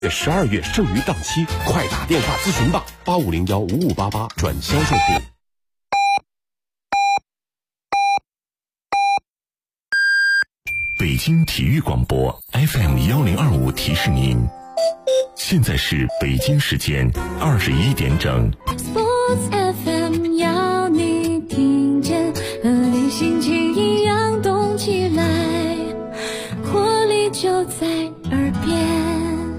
12月剩余档期，快打电话咨询吧，85015588转销售部。 北京体育广播 FM1025提示您，现在是北京时间21点整。 Sports FM 要你听见，和你心情一样动起来，活力就在耳边。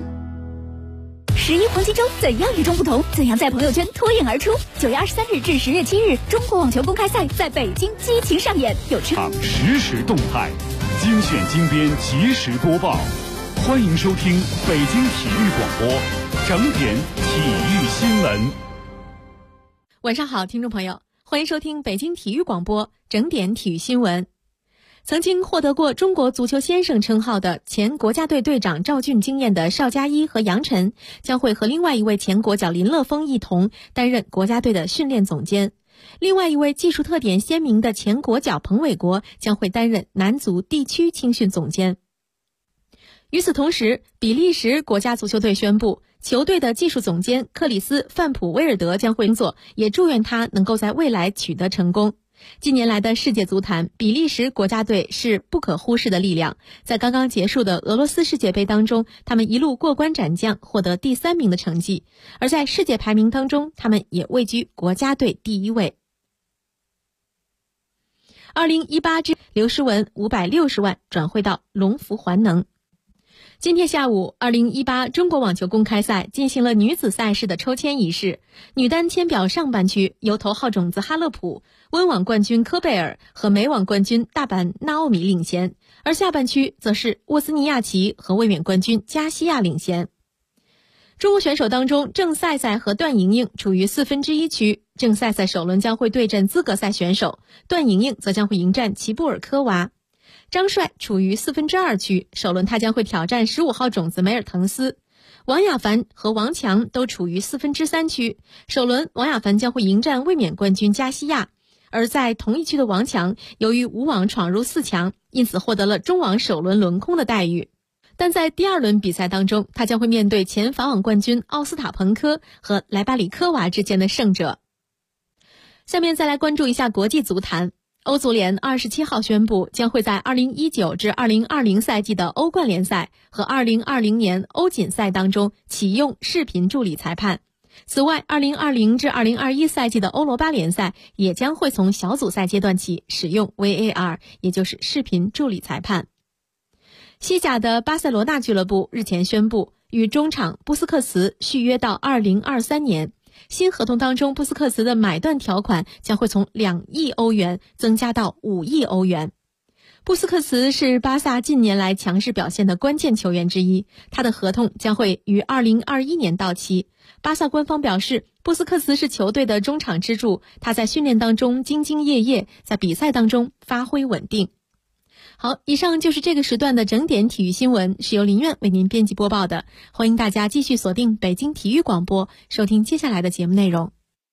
11黄金周怎样与众不同？怎样在朋友圈脱颖而出？9月23日至10月7日，中国网球公开赛在北京激情上演，有实时动态，精选精编，及时播报。欢迎收听北京体育广播整点体育新闻。 晚上好，听众朋友，欢迎收听北京体育广播整点体育新闻。曾经获得过中国足球先生称号的前国家队队长赵俊经验的邵佳一和杨晨，将会和另外一位前国脚林乐峰一同担任国家队的训练总监。另外一位技术特点鲜明的前国脚彭伟国将会担任男足地区青训总监。与此同时，比利时国家足球队宣布，球队的技术总监克里斯·范普威尔德将会工作，也祝愿他能够在未来取得成功。近年来的世界足坛，比利时国家队是不可忽视的力量。在刚刚结束的俄罗斯世界杯当中，他们一路过关斩将，获得第3名的成绩。而在世界排名当中，他们也位居国家队第1位。2018之刘诗雯560万转会到龙福环能。今天下午，2018中国网球公开赛进行了女子赛事的抽签仪式。女单签表上半区由头号种子哈勒普、温网冠军科贝尔和美网冠军大阪纳奥米领衔，而下半区则是沃斯尼亚奇和卫冕冠军加西亚领衔。中国选手当中，郑赛赛和段莹莹处于1/4区，郑赛赛首轮将会对阵资格赛选手，段莹莹则将会迎战齐布尔科娃。张帅处于2/4区，首轮他将会挑战15号种子梅尔滕斯。王雅凡和王强都处于3/4区，首轮王雅凡将会迎战卫冕冠军加西亚。而在同一区的王强，由于无网闯入4强，因此获得了中网首轮轮空的待遇。但在第2轮比赛当中，他将会面对前法网冠军奥斯塔彭科和莱巴里科娃之间的胜者。下面再来关注一下国际足坛。欧足联27号宣布，将会在2019至2020赛季的欧冠联赛和2020年欧锦赛当中启用视频助理裁判。此外，2020至2021赛季的欧罗巴联赛也将会从小组赛阶段起使用 VAR， 也就是视频助理裁判。西甲的巴塞罗那俱乐部日前宣布，与中场布斯克茨续约到2023年。新合同当中，布斯克茨的买断条款将会从2亿欧元增加到5亿欧元。布斯克茨是巴萨近年来强势表现的关键球员之一，他的合同将会于2021年到期。巴萨官方表示，布斯克茨是球队的中场支柱，他在训练当中兢兢业业，在比赛当中发挥稳定。好，以上就是这个时段的整点体育新闻，是由林苑为您编辑播报的。欢迎大家继续锁定北京体育广播，收听接下来的节目内容。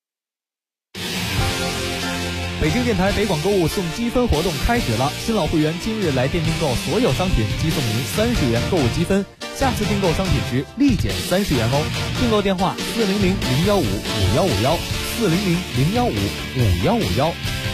北京电台北广购物送积分活动开始了，新老会员今日来店订购所有商品即送您30元购物积分，下次订购商品时立减30元哦。订购电话400-015-5151，400-015-5151。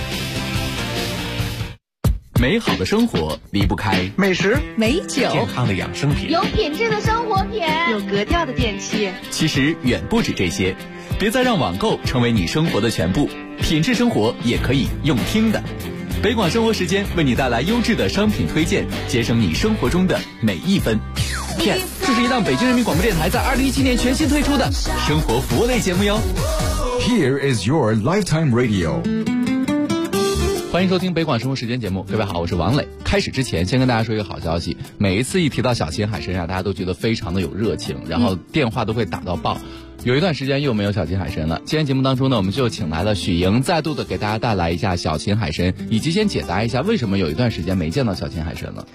美好的生活离不开美食、 美酒、 健康的养生品， 有品质的生活品， 有格调的电器。 其实远不止这些，别再让网购成为你生活的全部，品质生活也可以用听的。北广生活时间为你带来优质的商品推荐，节省你生活中的每一分。Yes， 这是一档北京人民广播电台在2017年全新推出的生活服务类节目哟。 Here is your lifetime radio。 欢迎收听北广生活时间节目，各位好，我是王磊。开始之前先跟大家说一个好消息，每一次一提到小秦海参大家都觉得非常的有热情，然后电话都会打到爆。有一段时间又没有小秦海参了，今天节目当中呢，我们就请来了许莹，再度的给大家带来一下小秦海参，以及先解答一下为什么有一段时间没见到小秦海参了。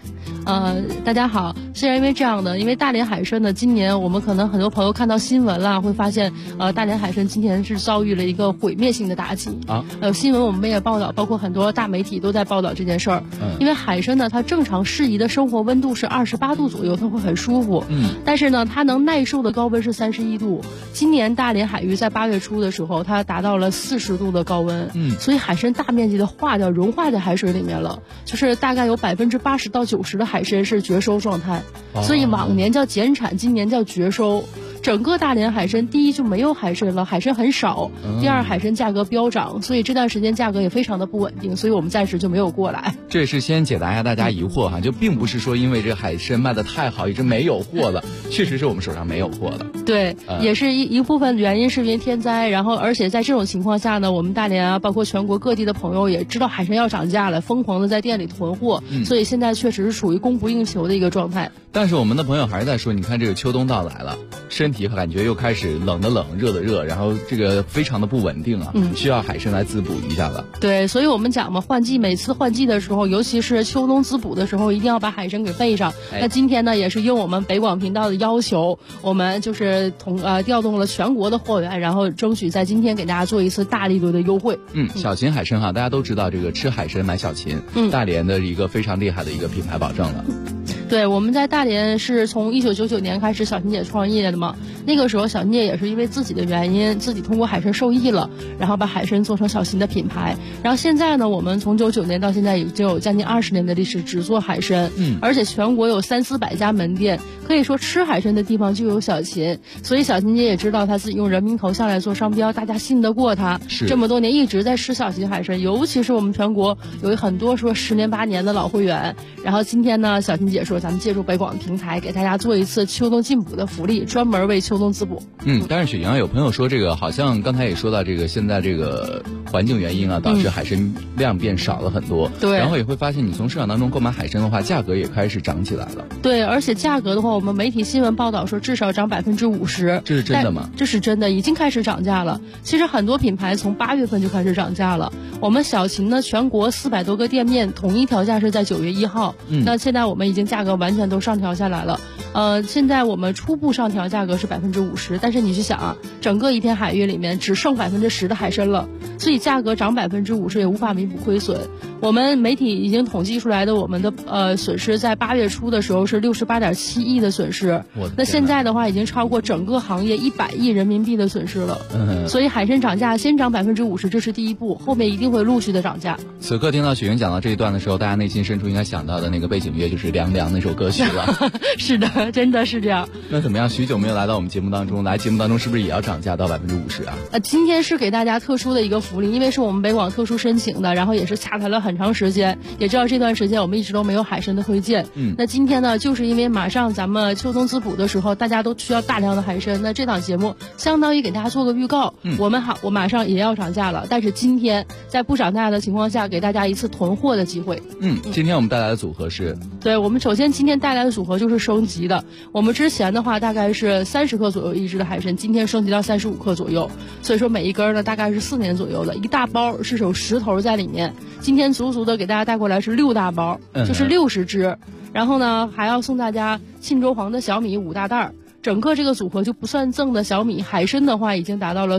大家好，是因为这样的，因为大连海参呢，今年我们可能很多朋友看到新闻了，会发现大连海参今年是遭遇了一个毁灭性的打击啊。新闻我们也报道，包括很多大媒体都在报道这件事儿。因为海参呢，它正常适宜的生活温度是28度左右，它会很舒服。但是呢，它能耐受的高温是31度。今年大连海域在8月初的时候，它达到了40度的高温。所以海参大面积的融化在海水里面了，就是大概有80%到90%的海参是绝收状态。所以往年叫减产，今年叫绝收。整个大连海参，第一就没有海参了，海参很少；第二，海参价格飙涨，所以这段时间价格也非常的不稳定，所以我们暂时就没有过来。 这也是先解答一下大家疑惑哈，就并不是说因为这个海参卖的太好，一直没有货了，确实是我们手上没有货了。 对，也是一部分原因是因为天灾，然后而且在这种情况下呢，我们大连啊，包括全国各地的朋友也知道海参要涨价了，疯狂的在店里囤货，所以现在确实是属于供不应求的一个状态。 但是我们的朋友还是在说，你看这个秋冬到来了，身体感觉又开始冷的冷，热的热，然后这个非常的不稳定啊，需要海参来滋补一下了。 对，所以我们讲嘛，每次换季的时候，尤其是秋冬滋补的时候，一定要把海参给备上。那今天呢，也是应我们北广频道的要求，我们就是调动了全国的货源，然后争取在今天给大家做一次大力度的优惠。 小秦海参哈，大家都知道这个吃海参买小秦，大连的一个非常厉害的一个品牌保证了。 对，我们在大连是从1999年开始小秦姐创业的嘛，那个时候小秦姐也是因为自己的原因，自己通过海参受益了，然后把海参做成小秦的品牌。然后现在呢，我们从99年到现在已经有将近20年的历史，只做海参，而且全国有300-400家门店，可以说吃海参的地方就有小秦。所以小秦姐也知道她自己用人民头像来做商标，大家信得过她。这么多年一直在吃小秦海参，尤其是我们全国有很多说10年8年的老会员。然后今天呢，小秦姐说咱们借助北广平台给大家做一次秋冬进补的福利，专门为秋冬滋补。 但是雪莹有朋友说这个好像刚才也说到这个现在这个环境原因啊，导致海参量变少了很多。对，然后也会发现你从市场当中购买海参的话，价格也开始涨起来了。 对，而且价格的话，我们媒体新闻报道说至少涨50%。 这是真的吗？ 这是真的，已经开始涨价了。其实很多品牌从8月份就开始涨价了。我们小秦呢，全国400多个店面统一调价是在9月1号。那现在我们已经价格完全都上调下来了。现在我们初步上调价格是50%，但是你去想啊，整个一片海域里面只剩10%的海参了，所以价格涨50%也无法弥补亏损。我们媒体已经统计出来的我们的损失，在8月初的时候是68.7亿的损失，那现在的话已经超过整个行业100亿人民币的损失了。所以海参涨价先涨50%，这是第一步，后面一定会陆续的涨价。 此刻听到雪莹讲到这一段的时候，大家内心深处应该想到的那个背景乐就是《凉凉》那首歌曲了。 是的，真的是这样。 那怎么样？许久没有来到我们节目当中，来节目当中是不是也要涨价到50%啊？ 今天是给大家特殊的一个福利，因为是我们北广特殊申请的，然后也是洽谈了很长时间，也知道这段时间我们一直都没有海参的推荐。那今天呢，就是因为马上咱们秋冬滋补的时候，大家都需要大量的海参，那这档节目相当于给大家做个预告。我马上也要涨价了，但是今天在不涨价的情况下，给大家一次囤货的机会。 今天我们带来的组合是？ 对，我们首先今天带来的组合就是升级的。我们之前的话大概是30克左右一只的海参，今天升级到35克左右，所以说每一根呢大概是4年左右的，一大包是有10头在里面。今天足足的给大家带过来是6大包，就是60只。然后呢还要送大家沁州黄的小米5大袋。整个这个组合就不算赠的小米，海参的话已经达到了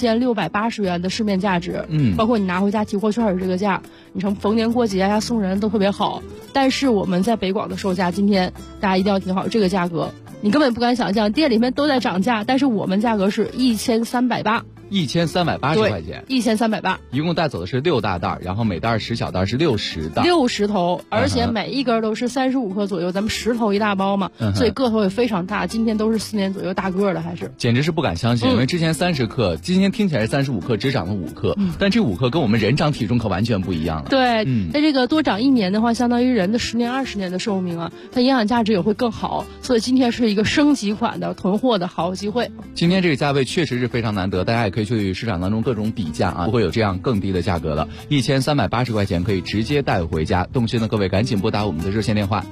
4680元的市面价值，包括你拿回家提货券的这个价，你从逢年过节呀送人都特别好。但是我们在北广的售价，今天大家一定要听好这个价格，你根本不敢想象，店里面都在涨价，但是我们价格是1380。 1380块钱 ，1380， 一共带走的是6大袋，然后每袋10小袋是60袋 ，60头，而且每一根都是35克左右，咱们10头一大包嘛，所以个头也非常大。今天都是4年左右大个的，还是简直是不敢相信，因为之前30克，今天听起来是35克，只涨了5克，但这5克跟我们人长体重可完全不一样了。 对，在这个多长1年的话，相当于人的10年20年的寿命啊，它营养价值也会更好，所以今天是一个升级款的囤货的好机会。 今天这个价位确实是非常难得，大家也可以去市场当中各种比价啊，不会有这样更低的价格了，1380块钱可以直接带回家。动心的各位赶紧拨打我们的热线电话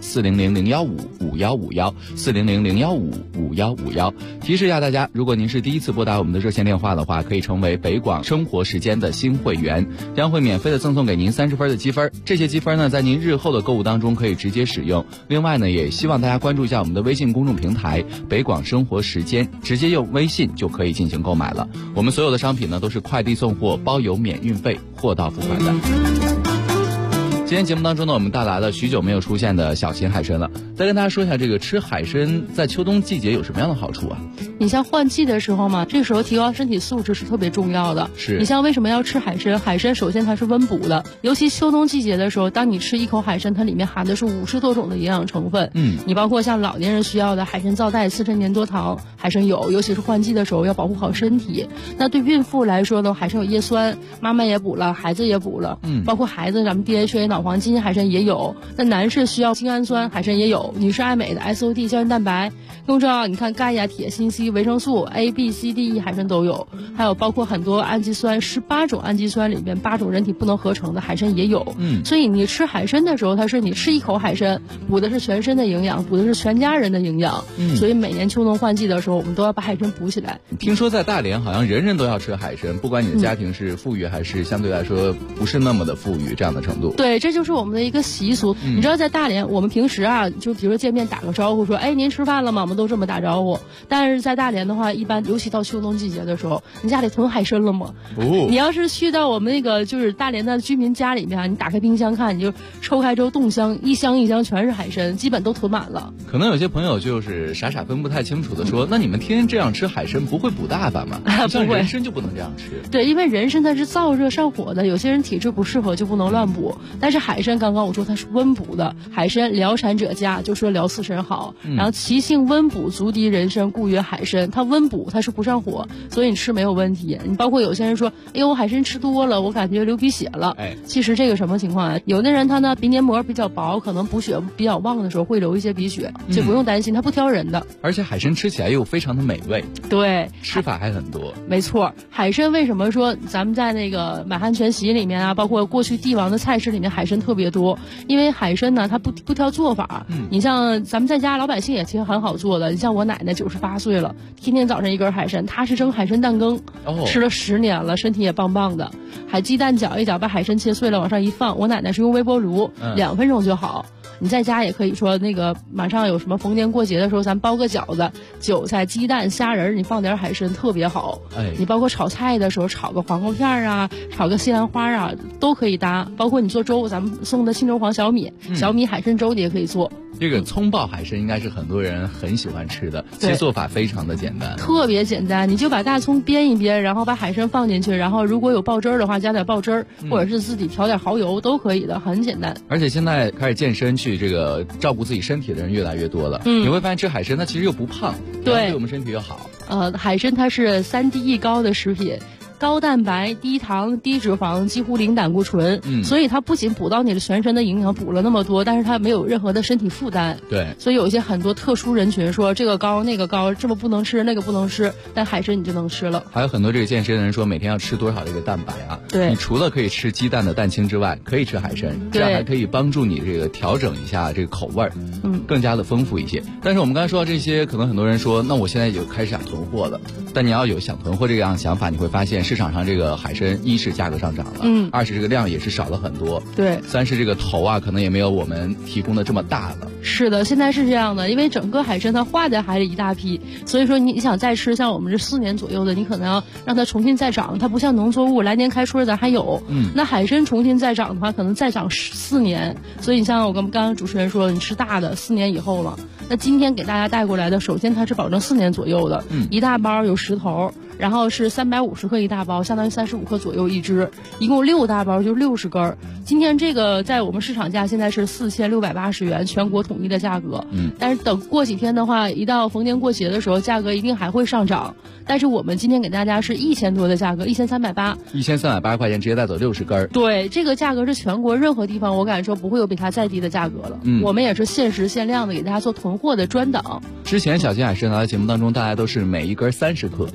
400-015-5151，400-015-5151。提示一下大家，如果您是第一次拨打我们的热线电话的话，可以成为北广生活时间的新会员，将会免费的赠送给您30分的积分。这些积分呢，在您日后的购物当中可以直接使用。另外呢，也希望大家关注一下我们的微信公众平台北广生活时间，直接用微信就可以进行购买了。我们所有的商品呢都是快递送货，包邮免运费，货到付款的。今天节目当中呢，我们带来了许久没有出现的小秦海参了。再跟大家说一下，这个吃海参在秋冬季节有什么样的好处啊？ 你像换季的时候嘛，这个时候提高身体素质是特别重要的。 是你像为什么要吃海参？海参首先它是温补的，尤其秋冬季节的时候，当你吃一口海参，它里面含的是50多种的营养成分。你包括像老年人需要的海参皂苷、4陈年多糖，海参有，尤其是换季的时候要保护好身体。那对孕妇来说呢，海参有叶酸，妈妈也补了，孩子也补了。包括孩子咱们 DHA 脑黄金，海参也有。那男士需要精氨酸，海参也有。女士爱美的 SOD 胶原蛋白，更重要，你看钙呀、铁、锌、硒、维生素 A、B、C、D、E 海参都有，还有包括很多氨基酸，18种氨基酸里面8种人体不能合成的海参也有。所以你吃海参的时候，它是你吃一口海参，补的是全身的营养，补的是全家人的营养。所以每年秋冬换季的时候，我们都要把海参补起来。 听说在大连好像人人都要吃海参，不管你的家庭是富裕还是相对来说不是那么的富裕这样的程度。 对，这就是我们的一个习俗。你知道在大连，我们平时啊，就比如说见面打个招呼说，哎，您吃饭了吗？我们都这么打招呼。但是在大连的话，一般尤其到秋冬季节的时候，你家里囤海参了吗？你要是去到我们那个就是大连的居民家里面，你打开冰箱看，你就抽开之后冻箱，一箱一箱全是海参，基本都囤满了。 可能有些朋友就是傻傻分不太清楚的说，那你们天天这样吃海参不会补大发吗？像人参就不能这样吃。 对，因为人参它是燥热上火的，有些人体质不适合就不能乱补。但是海参刚刚我说它是温补的，海参疗产者佳，就说疗4神好。然后其性温补，足敌人参，故曰海参。它温补，它是不上火，所以你吃没有问题。你包括有些人说，哎呦，我海参吃多了，我感觉流鼻血了。其实这个什么情况啊？有的人他呢鼻黏膜比较薄，可能补血比较旺的时候会流一些鼻血，就不用担心，它不挑人的。 而且海参吃起来又非常的美味。 对， 吃法还很多。 没错，海参为什么说咱们在那个满汉全席里面啊，包括过去帝王的菜式里面海参特别多？因为海参呢，它不挑做法。你像咱们在家老百姓也其实很好做的，你像我奶奶98岁了，天天早上一根海参，她是蒸海参蛋羹，吃了10年了，身体也棒棒的。还鸡蛋搅一搅，把海参切碎了往上一放，我奶奶是用微波炉，2分钟就好。你在家也可以说那个马上有什么逢年过节的时候，咱包个饺子，韭菜、鸡蛋、虾仁，你放点海参特别好。你包括炒菜的时候，炒个黄瓜片啊，炒个西兰花啊，都可以搭。包括你做粥，咱们送的青州黄小米，小米海参粥你也可以做。 这个葱爆海参应该是很多人很喜欢吃的，其实做法非常的简单， 特别简单。你就把大葱煸一煸，然后把海参放进去，然后如果有爆汁儿的话，加点爆汁儿，或者是自己调点蚝油都可以的，很简单。 而且现在开始健身去这个照顾自己身体的人越来越多了，你会发现吃海参它其实又不胖，对我们身体又好。 海参它是3D 高的食品。高蛋白、低糖、低脂肪，几乎零胆固醇，所以它不仅补到你的全身的营养，补了那么多，但是它没有任何的身体负担。 对， 所以有一些很多特殊人群说这个高那个高，这么不能吃那个不能吃，但海参你就能吃了。 还有很多这个健身的人说每天要吃多少这个蛋白啊？ 对， 你除了可以吃鸡蛋的蛋清之外，可以吃海参，这样还可以帮助你这个调整一下这个口味儿，更加的丰富一些。但是我们刚才说到这些，可能很多人说，那我现在就开始想囤货了。但你要有想囤货这样想法，你会发现市场上这个海参一是价格上涨了，2是这个量也是少了很多， 对 ，3是这个头啊可能也没有我们提供的这么大了。 是的，现在是这样的，因为整个海参它化在海里一大批，所以说你想再吃，像我们这4年左右的，你可能要让它重新再长，它不像农作物来年开春咱还有，那海参重新再长的话，可能再长4年，所以你像我跟刚刚主持人说，你吃大的4年以后了。那今天给大家带过来的，首先它是保证4年左右的，一大包有10头。然后是350克一大包，相当于35克左右一只，一共6大包就60根。今天这个在我们市场价现在是4680元，全国统一的价格。但是等过几天的话，一到逢年过节的时候，价格一定还会上涨。但是我们今天给大家是1000多的价格，1380，1380 块钱直接带走60根。 对，这个价格是全国任何地方我敢说不会有比它再低的价格了。我们也是限时限量的给大家做囤货的专档。 之前小金海参来的节目当中，大家都是每一根30克。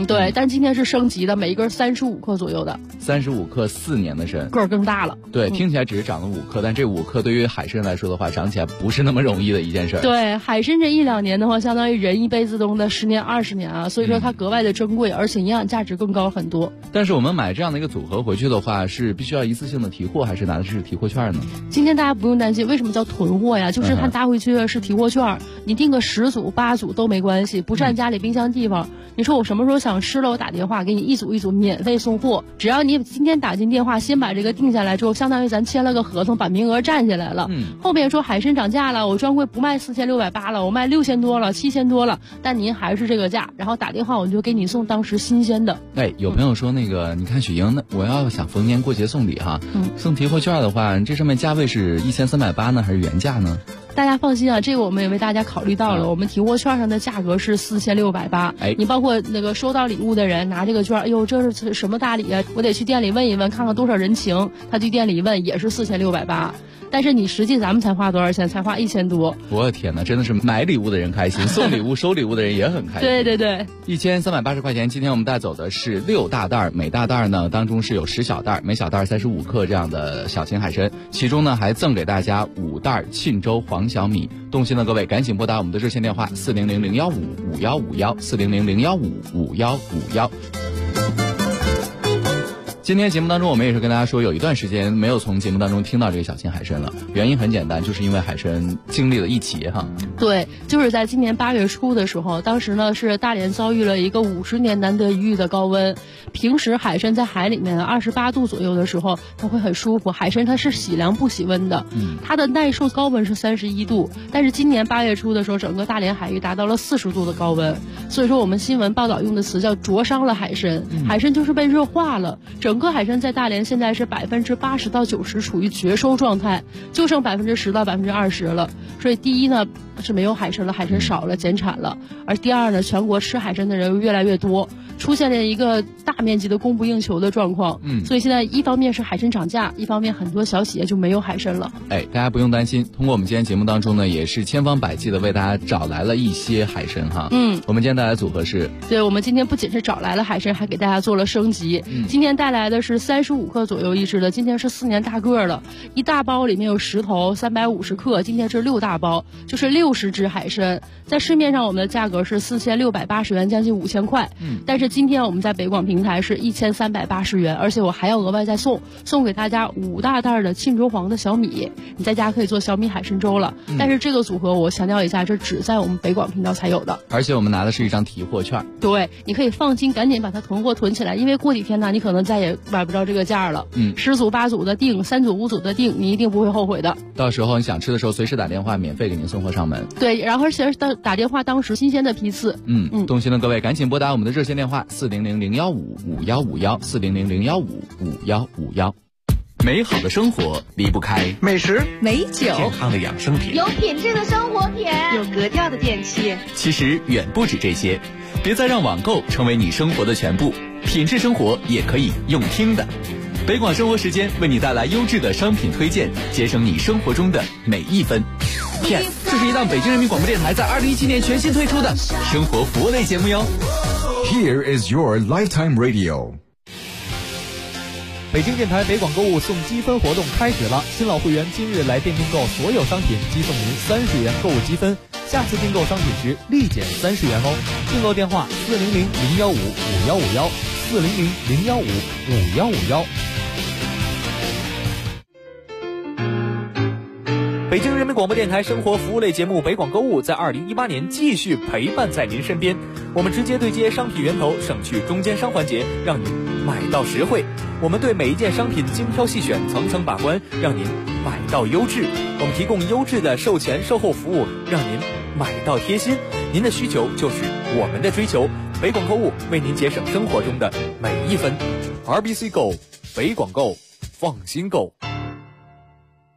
对，但今天是升级的，每一根35克左右的。 35克4年的参， 个儿更大了。 对，听起来只是长了5克，但这5克对于海参来说的话，长起来不是那么容易的一件事。 对，海参这1-2年的话，相当于人一辈子中的10年20年啊，所以说它格外的珍贵，而且营养价值更高很多。 但是我们买这样的一个组合回去的话，是必须要一次性的提货，还是拿的是提货券呢？ 今天大家不用担心，为什么叫囤货呀？就是它拿回去是提货券，你订个10组8组都没关系，不占家里冰箱地方。你说我什么时候想吃了，我打电话给你一组一组免费送货，只要你今天打进电话，先把这个定下来之后，相当于咱签了个合同，把名额占下来了。后面说海参涨价了，我专柜不卖4680了，我卖6000多了，7000多了，但您还是这个价，然后打电话我就给你送当时新鲜的。 有朋友说那个，你看许莹，我要想逢年过节送礼哈，送提货券的话，这上面价位是1380呢，还是原价呢？ 大家放心啊，这个我们也为大家考虑到了。我们提货券上的价格是4680，你包括那个收到礼物的人拿这个券，哎呦，这是什么大礼啊？我得去店里问一问，看看多少人情。他去店里问也是4680，但是你实际咱们才花多少钱？才花1000多。 我的天哪，真的是买礼物的人开心，送礼物收礼物的人也很开心。 对对对 ，1380块钱。今天我们带走的是6大袋，每大袋呢当中是有10小袋，每小袋35克这样的小型海参，其中呢还赠给大家5袋沁州黄小米。动心的各位赶紧拨打我们的热线电话400-015-5151，400-015-5151。今天节目当中我们也是跟大家说，有一段时间没有从节目当中听到这个小型海参了，原因很简单，就是因为海参经历了一劫哈。 对，就是在今年8月初的时候，当时呢是大连遭遇了一个50年难得一遇的高温。平时海参在海里面28度左右的时候它会很舒服，海参它是喜凉不喜温的，它的耐受高温是31度，但是今年8月初的时候，整个大连海域达到了40度的高温，所以说我们新闻报道用的词叫灼伤了海参，海参就是被热化了。整个海参在大连现在是80%到90%处于绝收状态，就剩10%到20%了。所以第一呢是没有海参了，海参少了，减产了；而第二呢，全国吃海参的人越来越多，出现了一个大面积的供不应求的状况。所以现在一方面是海参涨价，一方面很多小企业就没有海参了。 大家不用担心，通过我们今天节目当中呢，也是千方百计的为大家找来了一些海参哈。我们今天带来的组合是， 对，我们今天不仅是找来了海参，还给大家做了升级。今天带来的是35克左右一只的，今天是4年大个了，一大包里面有10头，350克，今天是6大包，就是60只海参。在市面上我们的价格是4680元，将近5000块。但是今天我们在北广平台是1380元，而且我还要额外再送给大家5大袋的沁州黄的小米，你在家可以做小米海参粥了。但是这个组合我强调一下，这只在我们北广频道才有的， 而且我们拿的是一张提货券。 对，你可以放心，赶紧把它囤货囤起来，因为过几天呢，你可能再也买不着这个价了。10组8组的订，3组5组的订，你一定不会后悔的。 到时候你想吃的时候，随时打电话，免费给您送货上门。 对，然后而且打电话当时新鲜的批次。 动心的各位赶紧拨打我们的热线电话400-015-5151，400-015-5151。美好的生活离不开美食、 美酒、健康的养生品、 有品质的生活品、 有格调的电器。 其实远不止这些，别再让网购成为你生活的全部，品质生活也可以用听的。北广生活时间为你带来优质的商品推荐，节省你生活中的每一分。Yes， 这是一档北京人民广播电台在2017年全新推出的生活服务类节目哟。 Here is your lifetime radio。 北京电台北广购物送积分活动开始了，新老会员今日来店订购所有商品，即送您30元购物积分，下次订购商品时立减30元哦。订购电话400-015-5151，400-015-5151。 北京人民广播电台生活服务类节目北广购物在2018年继续陪伴在您身边，我们直接对接商品源头，省去中间商环节，让您买到实惠。我们对每一件商品精挑细选，层层把关，让您买到优质。我们提供优质的售前售后服务，让您买到贴心。您的需求就是我们的追求，北广购物为您节省生活中的每一分。RBC 购，北广购，放心购。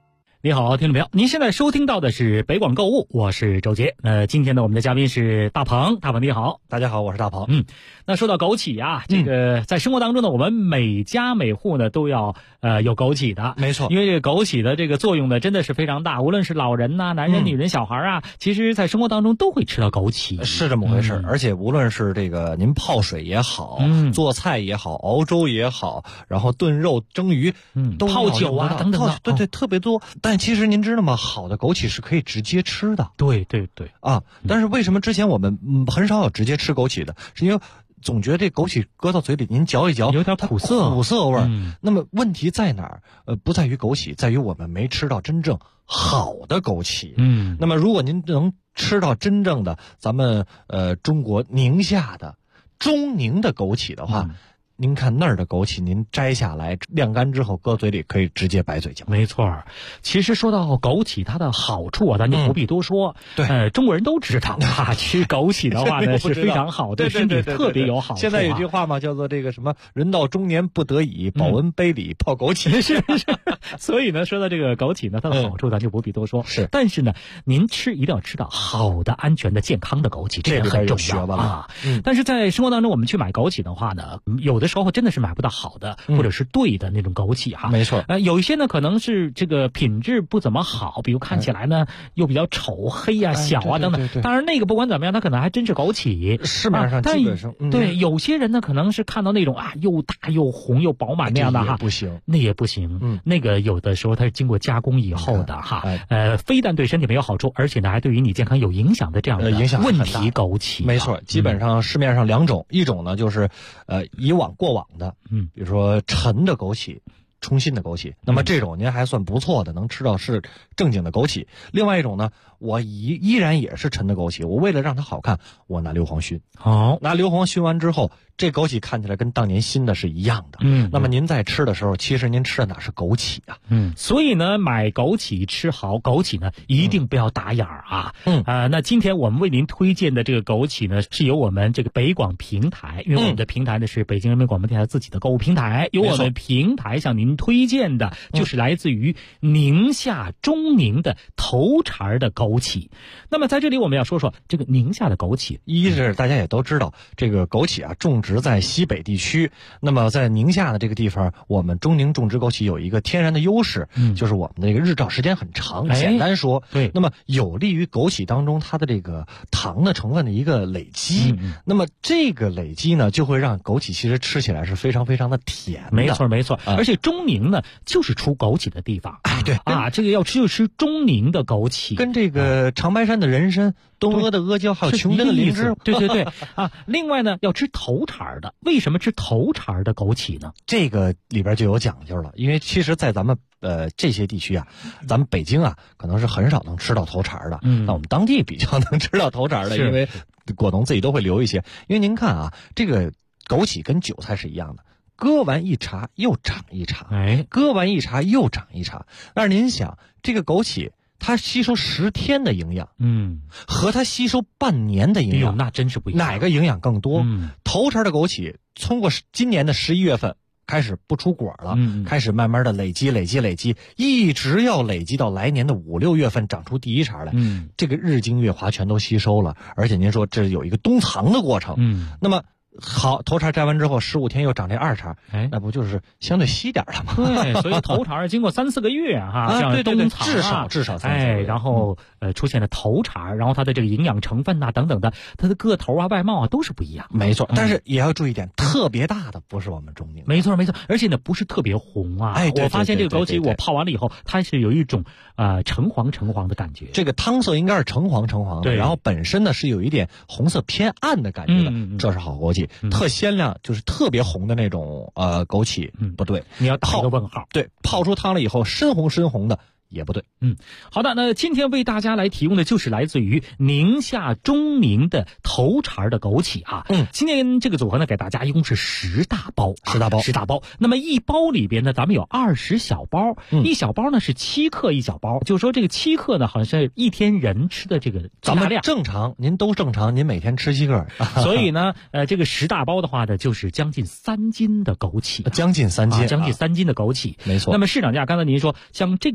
你好，听众朋友，您现在收听到的是北广购物，我是周杰。今天呢，我们的嘉宾是大鹏，大鹏你好。 大家好，我是大鹏。 那说到枸杞啊，这个在生活当中呢，我们每家每户呢都要有枸杞的， 没错。 因为这个枸杞的这个作用呢，真的是非常大，无论是老人呐、男人、女人、小孩啊，其实在生活当中都会吃到枸杞， 是这么回事。而且无论是这个您泡水也好，做菜也好，熬粥也好，然后炖肉、蒸鱼， 泡酒啊等等的， 对，特别多。但其实您知道吗？好的枸杞是可以直接吃的。 对啊！但是为什么之前我们很少有直接吃枸杞的？是因为总觉得这枸杞搁到嘴里，您嚼一嚼， 有点苦涩味儿。那么问题在哪儿？不在于枸杞，在于我们没吃到真正好的枸杞。那么如果您能吃到真正的咱们中国宁夏的中宁的枸杞的话。您看那儿的枸杞，您摘下来晾干之后，搁嘴里可以直接白嘴嚼。 没错，其实说到枸杞它的好处啊，咱就不必多说。 对， 中国人都知道啊，吃枸杞的话呢是非常好，对身体特别有好处。 现在有句话嘛，叫做这个什么“人到中年不得已，保温杯里泡枸杞”。 是。所以呢，说到这个枸杞呢，它的好处咱就不必多说。 是， 但是呢，您一定要吃到好的、安全的、健康的枸杞，这个很重要啊。但是在生活当中，我们去买枸杞的话呢，有的时候真的是买不到好的，或者是对的那种枸杞哈。 没错。 有一些呢可能是这个品质不怎么好，比如看起来呢又比较丑、黑啊、小啊等等。当然那个不管怎么样，它可能还真是枸杞。 市面上基本上对有些人呢可能是看到那种又大又红又饱满那样的哈， 不行， 那也不行。那个有的时候它是经过加工以后的哈，非但对身体没有好处，而且呢还对于你健康有影响的这样的问题枸杞。 没错，基本上市面上两种，一种呢就是过往的，比如说陈的枸杞、冲新的枸杞，那么这种您还算不错的，能吃到是正经的枸杞。另外一种呢，我依然也是陈的枸杞，我为了让它好看，我拿硫磺熏。拿硫磺熏完之后，这枸杞看起来跟当年新的是一样的。那么您在吃的时候，其实您吃的哪是枸杞啊？ 所以呢，买枸杞吃好枸杞呢，一定不要打眼儿啊。那今天我们为您推荐的这个枸杞呢，是由我们这个北广平台，因为我们的平台呢是北京人民广播电台自己的购物平台，由我们平台向您推荐的就是来自于宁夏中宁的头茬的枸杞。那么在这里我们要说说这个宁夏的枸杞， 一是大家也都知道，这个枸杞啊种植在西北地区，那么在宁夏的这个地方，我们中宁种植枸杞有一个天然的优势，就是我们的这个日照时间很长。简单说， 对， 那么有利于枸杞当中它的这个糖的成分的一个累积。那么这个累积呢，就会让枸杞其实吃起来是非常非常的甜的。 没错。而且中宁呢，就是出枸杞的地方。 对啊，这个要吃就吃中宁的枸杞， 跟这个长白山的人参、东阿的阿胶还有琼珍的灵芝。 对啊。另外呢，要吃头茬的。为什么吃头茬的枸杞呢？ 这个里边就有讲究了，因为其实在咱们这些地区啊，咱们北京啊可能是很少能吃到头茬的。那我们当地比较能吃到头茬的，因为果农自己都会留一些。因为您看啊，这个枸杞跟韭菜是一样的，割完一茬又长一茬，割完一茬又长一茬。但是您想，这个枸杞它吸收10天的营养，和它吸收半年的营养， 那真是不一样。 哪个营养更多？头茬的枸杞通过今年的11月份开始不出果了，开始慢慢的累积，一直要累积到来年的5、6月份长出第一茬来。这个日精月华全都吸收了，而且您说这有一个冬藏的过程。那么好，头茬摘完之后15天又长这2茬，那不就是相对稀点了吗？ 对，所以头茬经过3、4个月哈，像冬藏至少3、4个月， 然后出现了头茬，然后它的这个营养成分等等的，它的个头啊、外貌啊都是不一样。 没错，但是也要注意点，特别大的不是我们中宁。 没错，而且呢不是特别红啊。我发现这个枸杞我泡完了以后，它是有一种橙黄的感觉。 这个汤色应该是橙黄的，然后本身呢是有一点红色偏暗的感觉的，这是好枸杞。特鲜亮就是特别红的那种枸杞，不对， 你要打一个问号。 对，泡出汤了以后深红的也不对。 好的，那今天为大家来提供的就是来自于宁夏中宁的头茬的枸杞啊。今天这个组合呢，给大家一共是10大包。那么一包里边呢，咱们有20小包，一小包呢是7克一小包，就是说这个7克呢，好像是一天人吃的这个咱们正常，您都正常，您每天吃7克， 所以呢，这个10大包的话呢，就是将近3斤的枸杞， 将近3斤， 将近3斤的枸杞， 没错。 那么市场价，刚才您说像这个品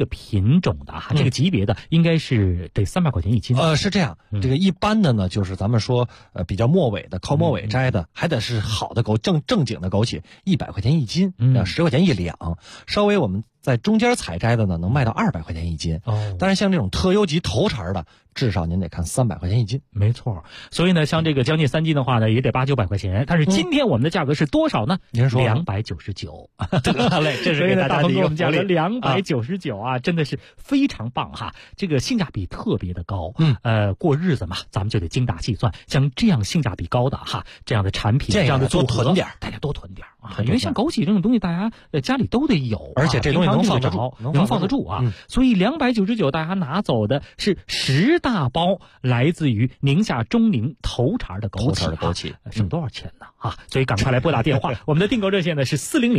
品种的哈，这个级别的应该是得300块钱一斤。 是这样，这个一般的呢，就是咱们说比较末尾的，靠末尾摘的，还得是好的正经的枸杞，100块钱一斤，10块钱一两。稍微我们在中间采摘的呢，能卖到200块钱一斤。但是像这种特优级头茬的，至少您得看300块钱一斤。 没错，所以呢，像这个将近3斤的话呢，也得800、900块钱。但是今天我们的价格是多少呢？ 您说 299。 得嘞，这是给大家的一个福利。 价格299啊，真的是非常棒哈，这个性价比特别的高。过日子嘛，咱们就得精打细算。像这样性价比高的哈，这样的产品，这样的多囤点， 大家多囤点啊。因为像枸杞这种东西，大家家里都得有， 而且这东西能放得住啊。所以299，大家拿走的是10大包来自于宁夏中宁头茬的枸杞，省多少钱呢啊？所以赶快来拨打电话，我们的订购热线呢是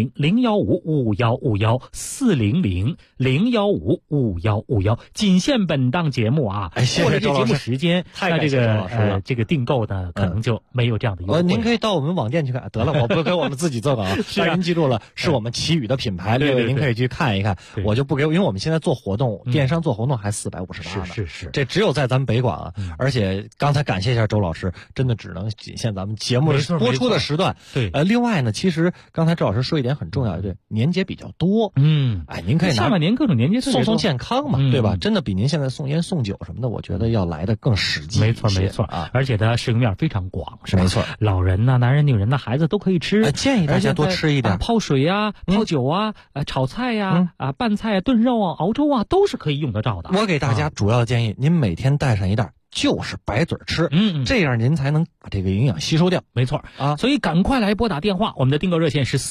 400-015-5151，400-015-5151，仅限本档节目啊。过了这节目时间，那这个订购呢可能就没有这样的优惠。 您可以到我们网店去看，得了，我不给我们自己做广告。但是您记住了，是我们奇宇的品牌，各位您可以去看一看。我就不给，因为我们现在做活动，电商做活动还458呢。 是， 这只有在咱们北广啊。而且刚才感谢一下周老师，真的只能仅限咱们节目播出的时段。 对， 另外呢，其实刚才周老师说一点很重要的，对，年节比较多。您可以拿下半年各种年节送健康嘛，对吧？真的比您现在送烟送酒什么的，我觉得要来的更实际。 没错啊，而且它适用面非常广，是吧？ 没错， 老人呐、男人、女人呐、孩子都可以吃。 建议大家多吃一点， 泡水啊、泡酒啊、炒菜呀、拌菜、炖肉啊、熬粥啊，都是可以用得着的。 我给大家主要建议，您每天带上一袋，就是白嘴吃，这样您才能把这个营养吸收掉。 没错啊，所以赶快来拨打电话，我们的订购热线是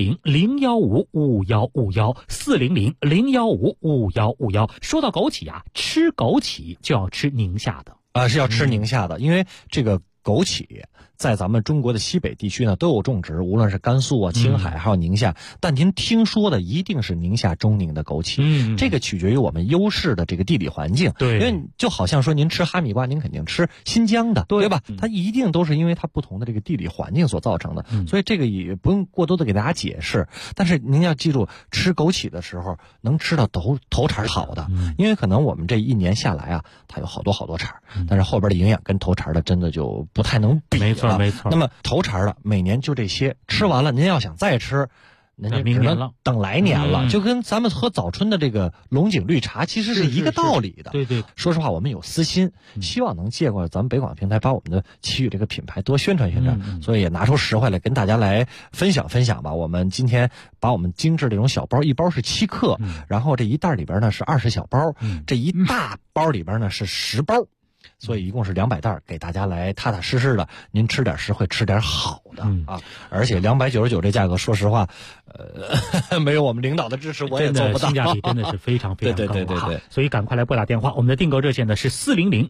400-015-5151，400-015-5151。说到枸杞啊，吃枸杞就要吃宁夏的是要吃宁夏的，因为这个枸杞在咱们中国的西北地区呢都有种植，无论是甘肃啊、青海还有宁夏，但您听说的一定是宁夏中宁的枸杞。这个取决于我们优势的这个地理环境。 对， 因为就好像说您吃哈密瓜，您肯定吃新疆的，对吧？它一定都是因为它不同的这个地理环境所造成的。所以这个也不用过多的给大家解释。但是您要记住，吃枸杞的时候能吃到头茬好的，因为可能我们这一年下来啊，它有好多茬，但是后边的营养跟头茬的真的就不太能比了。 没错。 那么头茬的每年就这些，吃完了您要想再吃，您就只能等来年了。就跟咱们喝早春的这个龙井绿茶其实是一个道理的。 对， 说实话，我们有私心，希望能借过咱们北广平台，把我们的奇宇这个品牌多宣传宣传。所以也拿出实惠来跟大家来分享吧。我们今天把我们精致这种小包，一包是7克，然后这一袋里边呢是20小包，这一大包里边呢是10包。所以一共是200袋，给大家来踏踏实实的，您吃点实惠，吃点好的啊！而且299这价格，说实话，没有我们领导的支持，我也做不到。 性价比真的是非常非常高。 对。 所以赶快来拨打电话，我们的订购热线呢是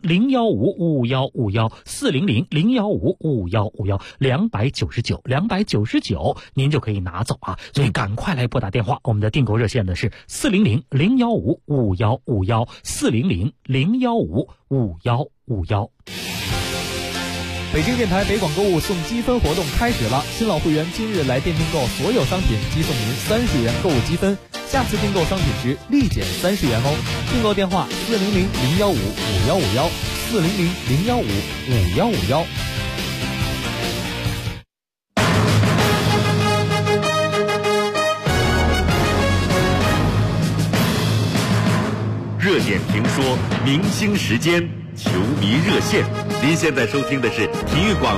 400-015-5151，400-015-5151，299，您就可以拿走啊！所以赶快来拨打电话，我们的订购热线呢是400-015-5151，400-015-5151。 北京电台北广购物送积分活动开始了，新老会员今日来电订购所有商品，即送您30元购物积分，下次订购商品时立减30元哦。订购电话400-015-5151，400-015-5151。 热点评说，明星时间，球迷热线。您现在收听的是体育广